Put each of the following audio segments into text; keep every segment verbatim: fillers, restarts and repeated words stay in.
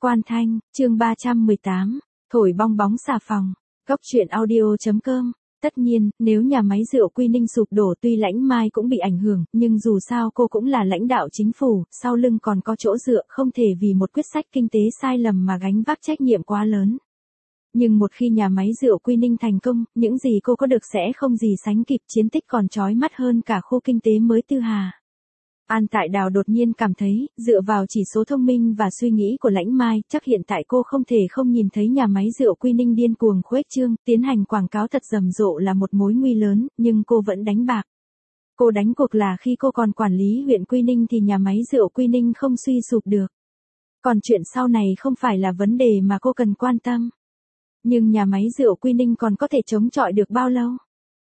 Quan Thanh, chương ba trăm mười tám, thổi bong bóng xà phòng. Góc truyện audio chấm com. Tất nhiên, nếu nhà máy rượu Quy Ninh sụp đổ tuy Lãnh Mai cũng bị ảnh hưởng, nhưng dù sao cô cũng là lãnh đạo chính phủ, sau lưng còn có chỗ dựa, không thể vì một quyết sách kinh tế sai lầm mà gánh vác trách nhiệm quá lớn. Nhưng một khi nhà máy rượu Quy Ninh thành công, những gì cô có được sẽ không gì sánh kịp, chiến tích còn chói mắt hơn cả khu kinh tế mới Tư Hà. An Tại Đào đột nhiên cảm thấy, dựa vào chỉ số thông minh và suy nghĩ của Lãnh Mai, chắc hiện tại cô không thể không nhìn thấy nhà máy rượu Quy Ninh điên cuồng khuếch trương, tiến hành quảng cáo thật rầm rộ là một mối nguy lớn, nhưng cô vẫn đánh bạc. Cô đánh cuộc là khi cô còn quản lý huyện Quy Ninh thì nhà máy rượu Quy Ninh không suy sụp được. Còn chuyện sau này không phải là vấn đề mà cô cần quan tâm. Nhưng nhà máy rượu Quy Ninh còn có thể chống chọi được bao lâu?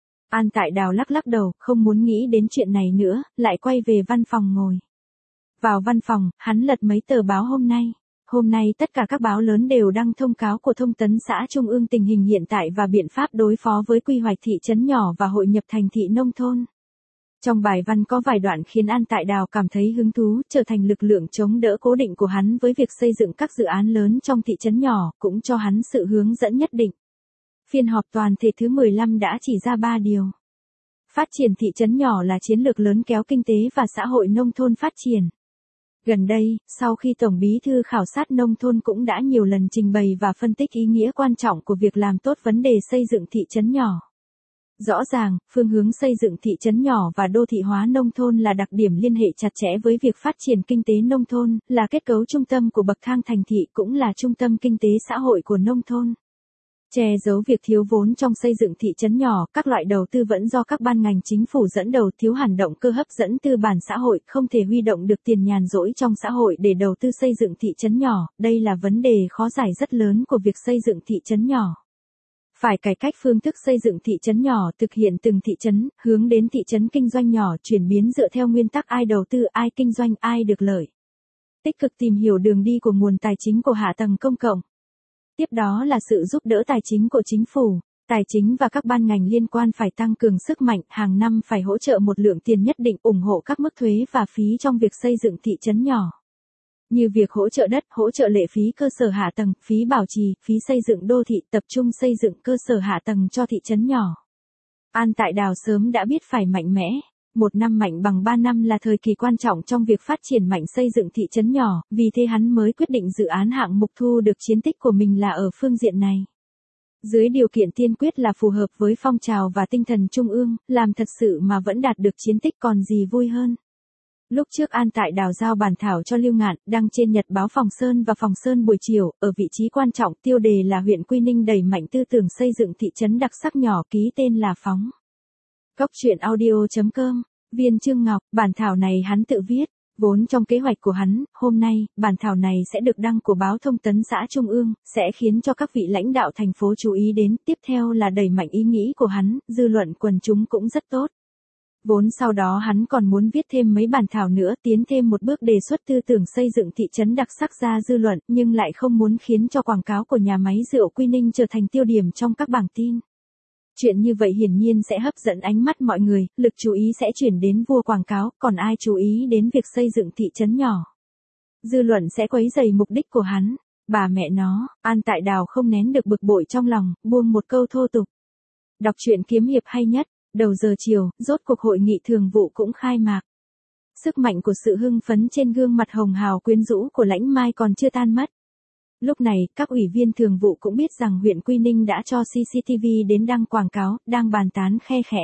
An Tại Đào lắc lắc đầu, không muốn nghĩ đến chuyện này nữa, lại quay về văn phòng ngồi. Vào văn phòng, hắn lật mấy tờ báo hôm nay. Hôm nay tất cả các báo lớn đều đăng thông cáo của Thông tấn xã Trung ương tình hình hiện tại và biện pháp đối phó với quy hoạch thị trấn nhỏ và hội nhập thành thị nông thôn. Trong bài văn có vài đoạn khiến An Tại Đào cảm thấy hứng thú, trở thành lực lượng chống đỡ cố định của hắn với việc xây dựng các dự án lớn trong thị trấn nhỏ, cũng cho hắn sự hướng dẫn nhất định. Phiên họp toàn thể thứ mười lăm đã chỉ ra ba điều. Phát triển thị trấn nhỏ là chiến lược lớn kéo kinh tế và xã hội nông thôn phát triển. Gần đây, sau khi Tổng Bí thư khảo sát nông thôn cũng đã nhiều lần trình bày và phân tích ý nghĩa quan trọng của việc làm tốt vấn đề xây dựng thị trấn nhỏ. Rõ ràng, phương hướng xây dựng thị trấn nhỏ và đô thị hóa nông thôn là đặc điểm liên hệ chặt chẽ với việc phát triển kinh tế nông thôn, là kết cấu trung tâm của bậc thang thành thị cũng là trung tâm kinh tế xã hội của nông thôn. Che giấu việc thiếu vốn trong xây dựng thị trấn nhỏ, các loại đầu tư vẫn do các ban ngành chính phủ dẫn đầu, thiếu hẳn động cơ hấp dẫn tư bản xã hội, không thể huy động được tiền nhàn rỗi trong xã hội để đầu tư xây dựng thị trấn nhỏ, đây là vấn đề khó giải rất lớn của việc xây dựng thị trấn nhỏ. Phải cải cách phương thức xây dựng thị trấn nhỏ, thực hiện từng thị trấn, hướng đến thị trấn kinh doanh nhỏ, chuyển biến dựa theo nguyên tắc ai đầu tư, ai kinh doanh, ai được lợi. Tích cực tìm hiểu đường đi của nguồn tài chính của hạ tầng công cộng. Tiếp đó là sự giúp đỡ tài chính của chính phủ, tài chính và các ban ngành liên quan phải tăng cường sức mạnh, hàng năm phải hỗ trợ một lượng tiền nhất định, ủng hộ các mức thuế và phí trong việc xây dựng thị trấn nhỏ. Như việc hỗ trợ đất, hỗ trợ lệ phí cơ sở hạ tầng, phí bảo trì, phí xây dựng đô thị, tập trung xây dựng cơ sở hạ tầng cho thị trấn nhỏ. An Tại Đào sớm đã biết phải mạnh mẽ. Một năm mạnh bằng ba năm là thời kỳ quan trọng trong việc phát triển mạnh xây dựng thị trấn nhỏ, vì thế hắn mới quyết định dự án hạng mục thu được chiến tích của mình là ở phương diện này. Dưới điều kiện tiên quyết là phù hợp với phong trào và tinh thần trung ương, làm thật sự mà vẫn đạt được chiến tích còn gì vui hơn. Lúc trước An Tại Đào giao bản thảo cho Lưu Ngạn, đăng trên Nhật báo Phòng Sơn và Phòng Sơn buổi chiều, ở vị trí quan trọng, tiêu đề là huyện Quy Ninh đẩy mạnh tư tưởng xây dựng thị trấn đặc sắc nhỏ, ký tên là Phóng. Góc truyện audio chấm com. Viên Trương Ngọc, bản thảo này hắn tự viết, vốn trong kế hoạch của hắn, hôm nay, bản thảo này sẽ được đăng của báo Thông tấn xã Trung ương, sẽ khiến cho các vị lãnh đạo thành phố chú ý đến, tiếp theo là đẩy mạnh ý nghĩ của hắn, dư luận quần chúng cũng rất tốt. Vốn sau đó hắn còn muốn viết thêm mấy bản thảo nữa, tiến thêm một bước đề xuất tư tưởng xây dựng thị trấn đặc sắc ra dư luận, nhưng lại không muốn khiến cho quảng cáo của nhà máy rượu Quy Ninh trở thành tiêu điểm trong các bảng tin. Chuyện như vậy hiển nhiên sẽ hấp dẫn ánh mắt mọi người, lực chú ý sẽ chuyển đến vua quảng cáo, còn ai chú ý đến việc xây dựng thị trấn nhỏ. Dư luận sẽ quấy rầy mục đích của hắn. Bà mẹ nó, An Tại Đào không nén được bực bội trong lòng, buông một câu thô tục. Đọc truyện kiếm hiệp hay nhất, đầu giờ chiều, rốt cuộc hội nghị thường vụ cũng khai mạc. Sức mạnh của sự hưng phấn trên gương mặt hồng hào quyến rũ của Lãnh Mai còn chưa tan mất. Lúc này, các ủy viên thường vụ cũng biết rằng huyện Quy Ninh đã cho xê xê tê vê đến đăng quảng cáo, đang bàn tán khe khẽ.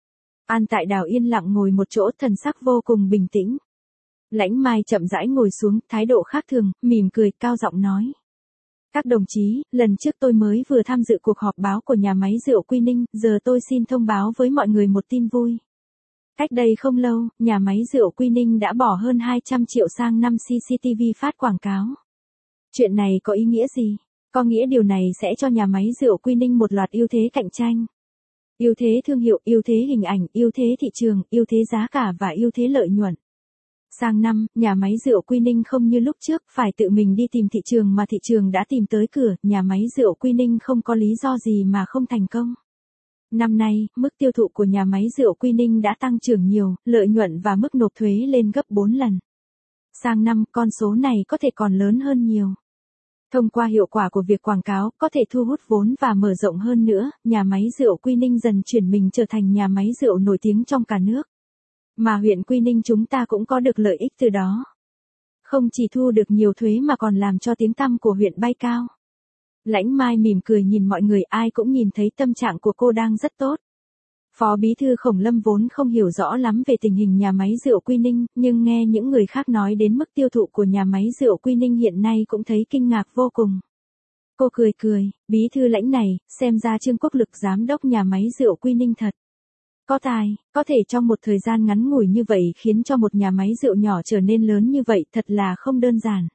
An Tại Đào yên lặng ngồi một chỗ, thần sắc vô cùng bình tĩnh. Lãnh Mai chậm rãi ngồi xuống, thái độ khác thường, mỉm cười, cao giọng nói. Các đồng chí, lần trước tôi mới vừa tham dự cuộc họp báo của nhà máy rượu Quy Ninh, giờ tôi xin thông báo với mọi người một tin vui. Cách đây không lâu, nhà máy rượu Quy Ninh đã bỏ hơn hai trăm triệu sang năm xê xê tê vê phát quảng cáo. Chuyện này có ý nghĩa gì? Có nghĩa điều này sẽ cho nhà máy rượu Quy Ninh một loạt ưu thế cạnh tranh. Ưu thế thương hiệu, ưu thế hình ảnh, ưu thế thị trường, ưu thế giá cả và ưu thế lợi nhuận. Sang năm, nhà máy rượu Quy Ninh không như lúc trước, phải tự mình đi tìm thị trường mà thị trường đã tìm tới cửa, nhà máy rượu Quy Ninh không có lý do gì mà không thành công. Năm nay, mức tiêu thụ của nhà máy rượu Quy Ninh đã tăng trưởng nhiều, lợi nhuận và mức nộp thuế lên gấp bốn lần. Sang năm, con số này có thể còn lớn hơn nhiều. Thông qua hiệu quả của việc quảng cáo, có thể thu hút vốn và mở rộng hơn nữa, nhà máy rượu Quy Ninh dần chuyển mình trở thành nhà máy rượu nổi tiếng trong cả nước. Mà huyện Quy Ninh chúng ta cũng có được lợi ích từ đó. Không chỉ thu được nhiều thuế mà còn làm cho tiếng tăm của huyện bay cao. Lãnh Mai mỉm cười nhìn mọi người, ai cũng nhìn thấy tâm trạng của cô đang rất tốt. Phó Bí thư Khổng Lâm vốn không hiểu rõ lắm về tình hình nhà máy rượu Quy Ninh, nhưng nghe những người khác nói đến mức tiêu thụ của nhà máy rượu Quy Ninh hiện nay cũng thấy kinh ngạc vô cùng. Cô cười cười, Bí thư Lãnh này, xem ra Trương Quốc Lực giám đốc nhà máy rượu Quy Ninh thật có tài, có thể trong một thời gian ngắn ngủi như vậy khiến cho một nhà máy rượu nhỏ trở nên lớn như vậy, thật là không đơn giản.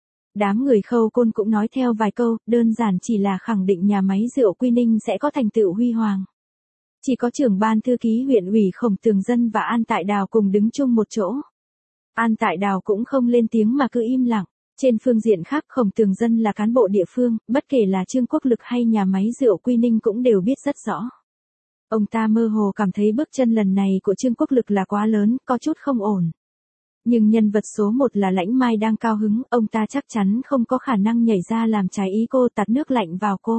Đám người Khâu Côn cũng nói theo vài câu, đơn giản chỉ là khẳng định nhà máy rượu Quy Ninh sẽ có thành tựu huy hoàng. Chỉ có trưởng ban thư ký huyện ủy Khổng Tường Dân và An Tại Đào cùng đứng chung một chỗ. An Tại Đào cũng không lên tiếng mà cứ im lặng. Trên phương diện khác, Khổng Tường Dân là cán bộ địa phương, bất kể là Trương Quốc Lực hay nhà máy rượu Quy Ninh cũng đều biết rất rõ. Ông ta mơ hồ cảm thấy bước chân lần này của Trương Quốc Lực là quá lớn, có chút không ổn. Nhưng nhân vật số một là Lãnh Mai đang cao hứng, ông ta chắc chắn không có khả năng nhảy ra làm trái ý cô, tạt nước lạnh vào cô.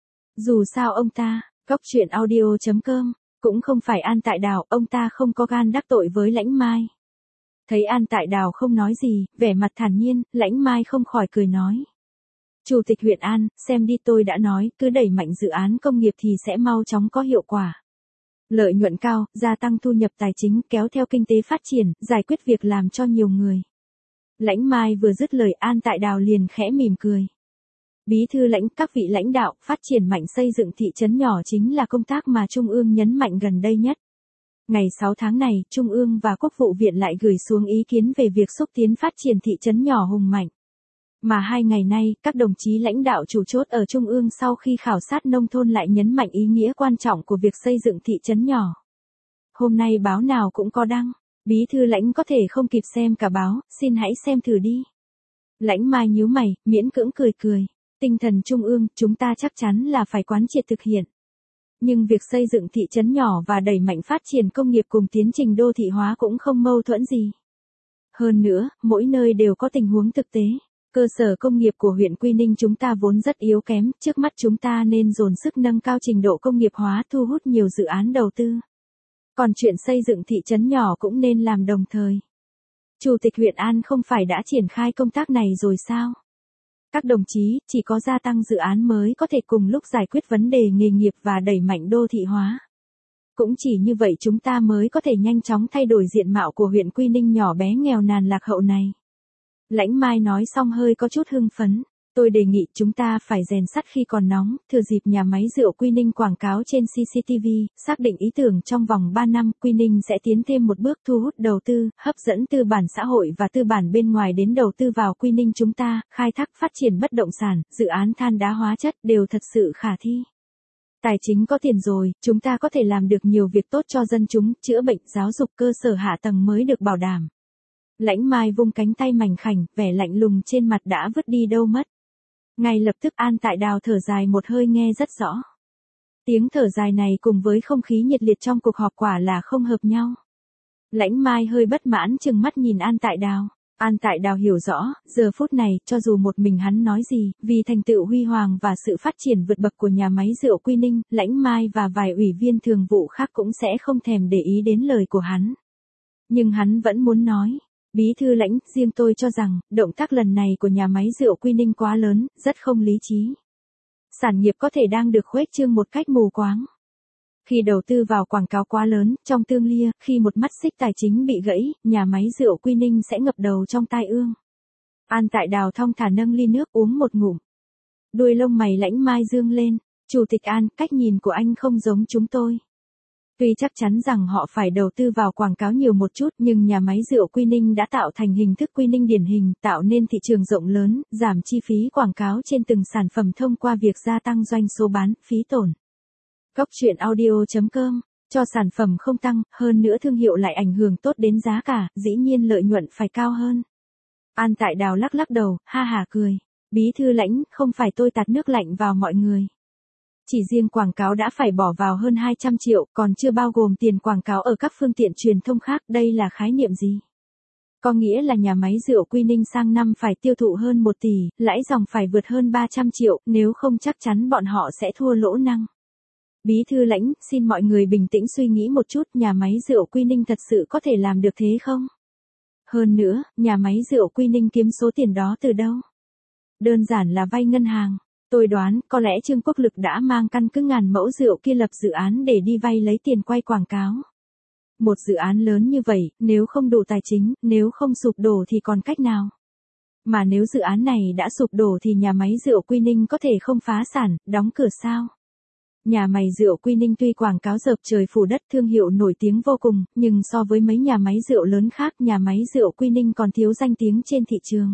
Dù sao ông ta, Góc Chuyện Audio chấm com, cũng không phải An Tại Đào, ông ta không có gan đắc tội với Lãnh Mai. Thấy An Tại Đào không nói gì, vẻ mặt thản nhiên, Lãnh Mai không khỏi cười nói. Chủ tịch huyện An, xem đi, tôi đã nói, cứ đẩy mạnh dự án công nghiệp thì sẽ mau chóng có hiệu quả. Lợi nhuận cao, gia tăng thu nhập tài chính, kéo theo kinh tế phát triển, giải quyết việc làm cho nhiều người. Lãnh Mai vừa dứt lời, An Tại Đào liền khẽ mỉm cười. Bí thư Lãnh, các vị lãnh đạo, phát triển mạnh xây dựng thị trấn nhỏ chính là công tác mà Trung ương nhấn mạnh gần đây nhất. Ngày sáu tháng này, Trung ương và Quốc vụ viện lại gửi xuống ý kiến về việc xúc tiến phát triển thị trấn nhỏ hùng mạnh. Mà hai ngày nay, các đồng chí lãnh đạo chủ chốt ở Trung ương sau khi khảo sát nông thôn lại nhấn mạnh ý nghĩa quan trọng của việc xây dựng thị trấn nhỏ. Hôm nay báo nào cũng có đăng, Bí thư Lãnh có thể không kịp xem cả báo, xin hãy xem thử đi. Lãnh Mai nhíu mày, miễn cưỡng cười cười. Tinh thần Trung ương, chúng ta chắc chắn là phải quán triệt thực hiện. Nhưng việc xây dựng thị trấn nhỏ và đẩy mạnh phát triển công nghiệp cùng tiến trình đô thị hóa cũng không mâu thuẫn gì. Hơn nữa, mỗi nơi đều có tình huống thực tế. Cơ sở công nghiệp của huyện Quy Ninh chúng ta vốn rất yếu kém, trước mắt chúng ta nên dồn sức nâng cao trình độ công nghiệp hóa, thu hút nhiều dự án đầu tư. Còn chuyện xây dựng thị trấn nhỏ cũng nên làm đồng thời. Chủ tịch huyện An không phải đã triển khai công tác này rồi sao? Các đồng chí, chỉ có gia tăng dự án mới có thể cùng lúc giải quyết vấn đề nghề nghiệp và đẩy mạnh đô thị hóa. Cũng chỉ như vậy chúng ta mới có thể nhanh chóng thay đổi diện mạo của huyện Quy Ninh nhỏ bé nghèo nàn lạc hậu này. Lãnh Mai nói xong hơi có chút hưng phấn. Tôi đề nghị chúng ta phải rèn sắt khi còn nóng, thừa dịp nhà máy rượu Quy Ninh quảng cáo trên xê xê tê vê, xác định ý tưởng trong vòng ba năm, Quy Ninh sẽ tiến thêm một bước thu hút đầu tư, hấp dẫn tư bản xã hội và tư bản bên ngoài đến đầu tư vào Quy Ninh chúng ta, khai thác phát triển bất động sản, dự án than đá hóa chất đều thật sự khả thi. Tài chính có tiền rồi, chúng ta có thể làm được nhiều việc tốt cho dân chúng, chữa bệnh, giáo dục, cơ sở hạ tầng mới được bảo đảm. Lãnh Mai vung cánh tay mảnh khảnh, vẻ lạnh lùng trên mặt đã vứt đi đâu mất. Ngay lập tức An Tại Đào thở dài một hơi nghe rất rõ. Tiếng thở dài này cùng với không khí nhiệt liệt trong cuộc họp quả là không hợp nhau. Lãnh Mai hơi bất mãn chừng mắt nhìn An Tại Đào. An Tại Đào hiểu rõ, giờ phút này, cho dù một mình hắn nói gì, vì thành tựu huy hoàng và sự phát triển vượt bậc của nhà máy rượu Quy Ninh, Lãnh Mai và vài ủy viên thường vụ khác cũng sẽ không thèm để ý đến lời của hắn. Nhưng hắn vẫn muốn nói. Bí thư Lãnh, riêng tôi cho rằng, động tác lần này của nhà máy rượu Quy Ninh quá lớn, rất không lý trí. Sản nghiệp có thể đang được khuếch trương một cách mù quáng. Khi đầu tư vào quảng cáo quá lớn, trong tương lia, khi một mắt xích tài chính bị gãy, nhà máy rượu Quy Ninh sẽ ngập đầu trong tai ương. An Tại Đào thong thả nâng ly nước uống một ngụm. Đuôi lông mày Lãnh Mai dương lên. Chủ tịch An, cách nhìn của anh không giống chúng tôi. Tuy chắc chắn rằng họ phải đầu tư vào quảng cáo nhiều một chút, nhưng nhà máy rượu Quy Ninh đã tạo thành hình thức Quy Ninh điển hình, tạo nên thị trường rộng lớn, giảm chi phí quảng cáo trên từng sản phẩm thông qua việc gia tăng doanh số bán, phí tổn. Góc Chuyện Audio chấm com, cho sản phẩm không tăng, hơn nữa thương hiệu lại ảnh hưởng tốt đến giá cả, dĩ nhiên lợi nhuận phải cao hơn. An Tại Đào lắc lắc đầu, ha hả cười. Bí thư Lãnh, không phải tôi tạt nước lạnh vào mọi người. Chỉ riêng quảng cáo đã phải bỏ vào hơn hai trăm triệu, còn chưa bao gồm tiền quảng cáo ở các phương tiện truyền thông khác, đây là khái niệm gì? Có nghĩa là nhà máy rượu Quy Ninh sang năm phải tiêu thụ hơn một tỷ, lãi dòng phải vượt hơn ba trăm triệu, nếu không chắc chắn bọn họ sẽ thua lỗ năng. Bí thư Lãnh, xin mọi người bình tĩnh suy nghĩ một chút, nhà máy rượu Quy Ninh thật sự có thể làm được thế không? Hơn nữa, nhà máy rượu Quy Ninh kiếm số tiền đó từ đâu? Đơn giản là vay ngân hàng. Tôi đoán, có lẽ Trương Quốc Lực đã mang căn cứ ngàn mẫu rượu kia lập dự án để đi vay lấy tiền quay quảng cáo. Một dự án lớn như vậy, nếu không đủ tài chính, nếu không sụp đổ thì còn cách nào? Mà nếu dự án này đã sụp đổ thì nhà máy rượu Quy Ninh có thể không phá sản, đóng cửa sao? Nhà máy rượu Quy Ninh tuy quảng cáo rợp trời phủ đất, thương hiệu nổi tiếng vô cùng, nhưng so với mấy nhà máy rượu lớn khác, nhà máy rượu Quy Ninh còn thiếu danh tiếng trên thị trường.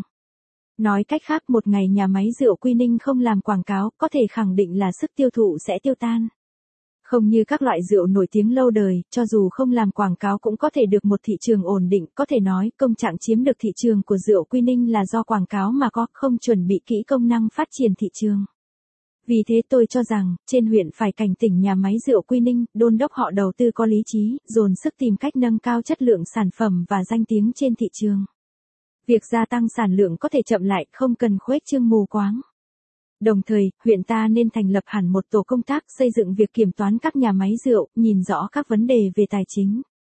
Nói cách khác, một ngày nhà máy rượu Quy Ninh không làm quảng cáo, có thể khẳng định là sức tiêu thụ sẽ tiêu tan. Không như các loại rượu nổi tiếng lâu đời, cho dù không làm quảng cáo cũng có thể được một thị trường ổn định, có thể nói, công trạng chiếm được thị trường của rượu Quy Ninh là do quảng cáo mà có, không chuẩn bị kỹ công năng phát triển thị trường. Vì thế tôi cho rằng, trên huyện phải cảnh tỉnh nhà máy rượu Quy Ninh, đôn đốc họ đầu tư có lý trí, dồn sức tìm cách nâng cao chất lượng sản phẩm và danh tiếng trên thị trường. Việc gia tăng sản lượng có thể chậm lại, không cần khuếch trương mù quáng. Đồng thời, huyện ta nên thành lập hẳn một tổ công tác xây dựng việc kiểm toán các nhà máy rượu, nhìn rõ các vấn đề về tài chính.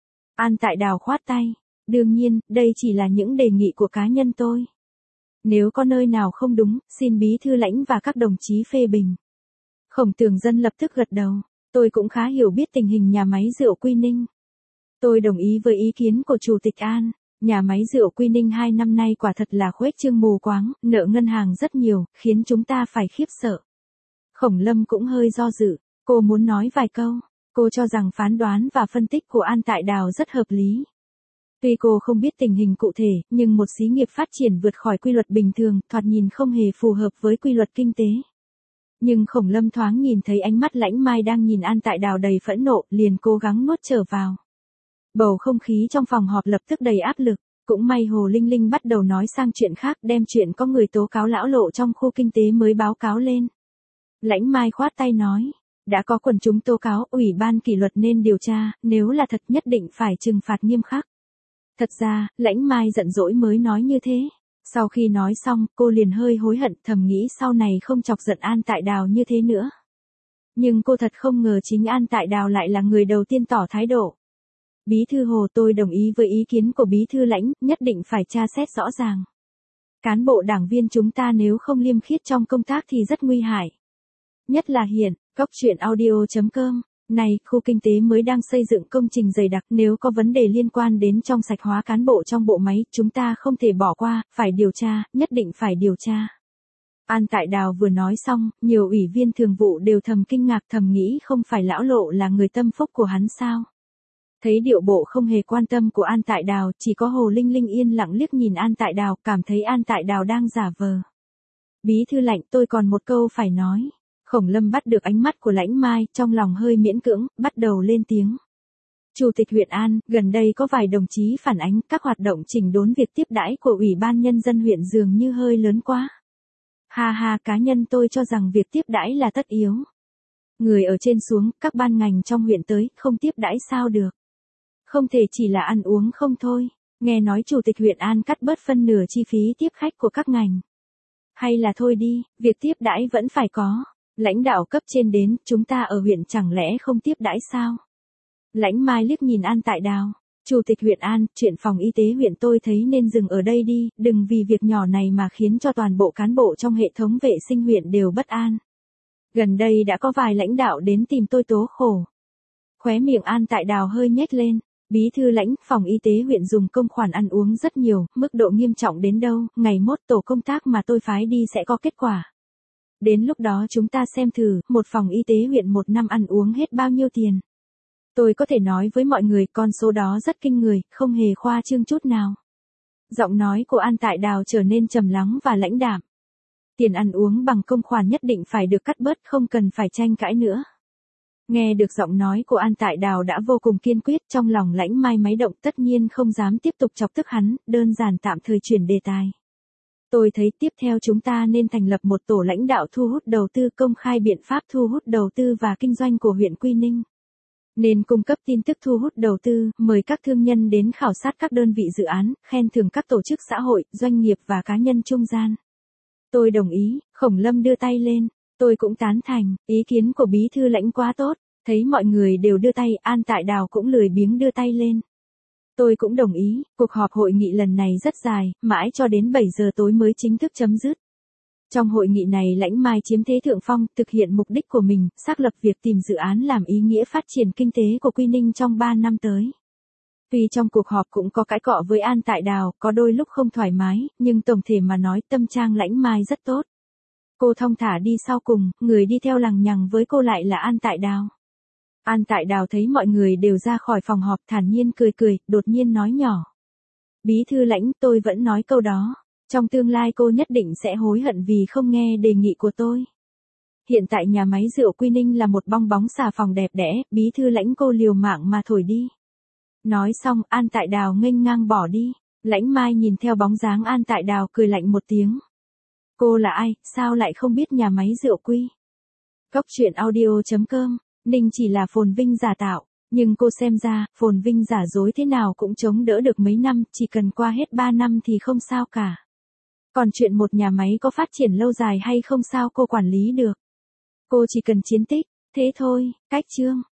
An Tại Đào khoát tay. Đương nhiên, đây chỉ là những đề nghị của cá nhân tôi. Nếu có nơi nào không đúng, xin bí thư Lãnh và các đồng chí phê bình. Khổng Tường Dân lập tức gật đầu. Tôi cũng khá hiểu biết tình hình nhà máy rượu Quy Ninh. Tôi đồng ý với ý kiến của Chủ tịch An. Nhà máy rượu Quy Ninh hai năm nay quả thật là khuếch trương mù quáng, nợ ngân hàng rất nhiều, khiến chúng ta phải khiếp sợ. Khổng Lâm cũng hơi do dự, cô muốn nói vài câu. Cô cho rằng phán đoán và phân tích của An Tại Đào rất hợp lý. Tuy cô không biết tình hình cụ thể, nhưng một xí nghiệp phát triển vượt khỏi quy luật bình thường, thoạt nhìn không hề phù hợp với quy luật kinh tế. Nhưng Khổng Lâm thoáng nhìn thấy ánh mắt Lãnh Mai đang nhìn An Tại Đào đầy phẫn nộ, liền cố gắng nuốt trở vào. Bầu không khí trong phòng họp lập tức đầy áp lực, cũng may Hồ Linh Linh bắt đầu nói sang chuyện khác, đem chuyện có người tố cáo lão Lộ trong khu kinh tế mới báo cáo lên. Lãnh Mai khoát tay nói, đã có quần chúng tố cáo, ủy ban kỷ luật nên điều tra, nếu là thật nhất định phải trừng phạt nghiêm khắc. Thật ra, Lãnh Mai giận dỗi mới nói như thế. Sau khi nói xong, cô liền hơi hối hận, thầm nghĩ sau này không chọc giận An Tại Đào như thế nữa. Nhưng cô thật không ngờ chính An Tại Đào lại là người đầu tiên tỏ thái độ. Bí thư Hồ, tôi đồng ý với ý kiến của bí thư Lãnh, nhất định phải tra xét rõ ràng. Cán bộ đảng viên chúng ta nếu không liêm khiết trong công tác thì rất nguy hại. Nhất là hiện, Cốc Truyện Audio chấm com. Này, khu kinh tế mới đang xây dựng công trình dày đặc, nếu có vấn đề liên quan đến trong sạch hóa cán bộ trong bộ máy, chúng ta không thể bỏ qua, phải điều tra, nhất định phải điều tra. An Tại Đào vừa nói xong, nhiều ủy viên thường vụ đều thầm kinh ngạc, thầm nghĩ không phải lão Lộ là người tâm phúc của hắn sao? Thấy điệu bộ không hề quan tâm của An Tại Đào, chỉ có Hồ Linh Linh yên lặng liếc nhìn An Tại Đào, cảm thấy An Tại Đào đang giả vờ. Bí thư Lãnh, tôi còn một câu phải nói. Khổng Lâm bắt được ánh mắt của Lãnh Mai, trong lòng hơi miễn cưỡng, bắt đầu lên tiếng. Chủ tịch huyện An, gần đây có vài đồng chí phản ánh các hoạt động chỉnh đốn việc tiếp đãi của Ủy ban Nhân dân huyện dường như hơi lớn quá. Ha ha, cá nhân tôi cho rằng việc tiếp đãi là tất yếu. Người ở trên xuống, các ban ngành trong huyện tới, không tiếp đãi sao được. Không thể chỉ là ăn uống không thôi. Nghe nói Chủ tịch huyện An cắt bớt phân nửa chi phí tiếp khách của các ngành. Hay là thôi đi, việc tiếp đãi vẫn phải có. Lãnh đạo cấp trên đến, chúng ta ở huyện chẳng lẽ không tiếp đãi sao? Lãnh Mai liếc nhìn An Tại Đào. Chủ tịch huyện An, chuyện phòng y tế huyện tôi thấy nên dừng ở đây đi, đừng vì việc nhỏ này mà khiến cho toàn bộ cán bộ trong hệ thống vệ sinh huyện đều bất an. Gần đây đã có vài lãnh đạo đến tìm tôi tố khổ. Khóe miệng An Tại Đào hơi nhếch lên. Bí thư Lãnh, phòng y tế huyện dùng công khoản ăn uống rất nhiều, mức độ nghiêm trọng đến đâu, ngày mốt tổ công tác mà tôi phái đi sẽ có kết quả. Đến lúc đó chúng ta xem thử, một phòng y tế huyện một năm ăn uống hết bao nhiêu tiền. Tôi có thể nói với mọi người con số đó rất kinh người, không hề khoa trương chút nào. Giọng nói của An Tại Đào trở nên trầm lắng và lãnh đạm. Tiền ăn uống bằng công khoản nhất định phải được cắt bớt, không cần phải tranh cãi nữa. Nghe được giọng nói của An Tại Đào đã vô cùng kiên quyết, trong lòng Lãnh Mai máy động, tất nhiên không dám tiếp tục chọc tức hắn, đơn giản tạm thời chuyển đề tài. Tôi thấy tiếp theo chúng ta nên thành lập một tổ lãnh đạo thu hút đầu tư, công khai biện pháp thu hút đầu tư và kinh doanh của huyện Quy Ninh. Nên cung cấp tin tức thu hút đầu tư, mời các thương nhân đến khảo sát các đơn vị dự án, khen thưởng các tổ chức xã hội, doanh nghiệp và cá nhân trung gian. Tôi đồng ý, Khổng Lâm đưa tay lên. Tôi cũng tán thành, ý kiến của bí thư lãnh quá tốt. Thấy mọi người đều đưa tay, An Tại Đào cũng lười biếng đưa tay lên. Tôi cũng đồng ý, cuộc họp hội nghị lần này rất dài, mãi cho đến bảy giờ tối mới chính thức chấm dứt. Trong hội nghị này Lãnh Mai chiếm thế thượng phong, thực hiện mục đích của mình, xác lập việc tìm dự án làm ý nghĩa phát triển kinh tế của Quy Ninh trong ba năm tới. Tuy trong cuộc họp cũng có cãi cọ với An Tại Đào, có đôi lúc không thoải mái, nhưng tổng thể mà nói tâm trạng Lãnh Mai rất tốt. Cô thong thả đi sau cùng, người đi theo lằng nhằng với cô lại là An Tại Đào. An Tại Đào thấy mọi người đều ra khỏi phòng họp thản nhiên cười cười, đột nhiên nói nhỏ. Bí thư Lãnh, tôi vẫn nói câu đó. Trong tương lai cô nhất định sẽ hối hận vì không nghe đề nghị của tôi. Hiện tại nhà máy rượu Quy Ninh là một bong bóng xà phòng đẹp đẽ, bí thư Lãnh cô liều mạng mà thổi đi. Nói xong, An Tại Đào nghênh ngang bỏ đi. Lãnh Mai nhìn theo bóng dáng An Tại Đào cười lạnh một tiếng. Cô là ai, sao lại không biết nhà máy rượu Quy? Cốc truyện audio chấm com, Ninh chỉ là phồn vinh giả tạo, nhưng cô xem ra, phồn vinh giả dối thế nào cũng chống đỡ được mấy năm, chỉ cần qua hết ba năm thì không sao cả. Còn chuyện một nhà máy có phát triển lâu dài hay không sao cô quản lý được. Cô chỉ cần chiến tích, thế thôi, cách chương.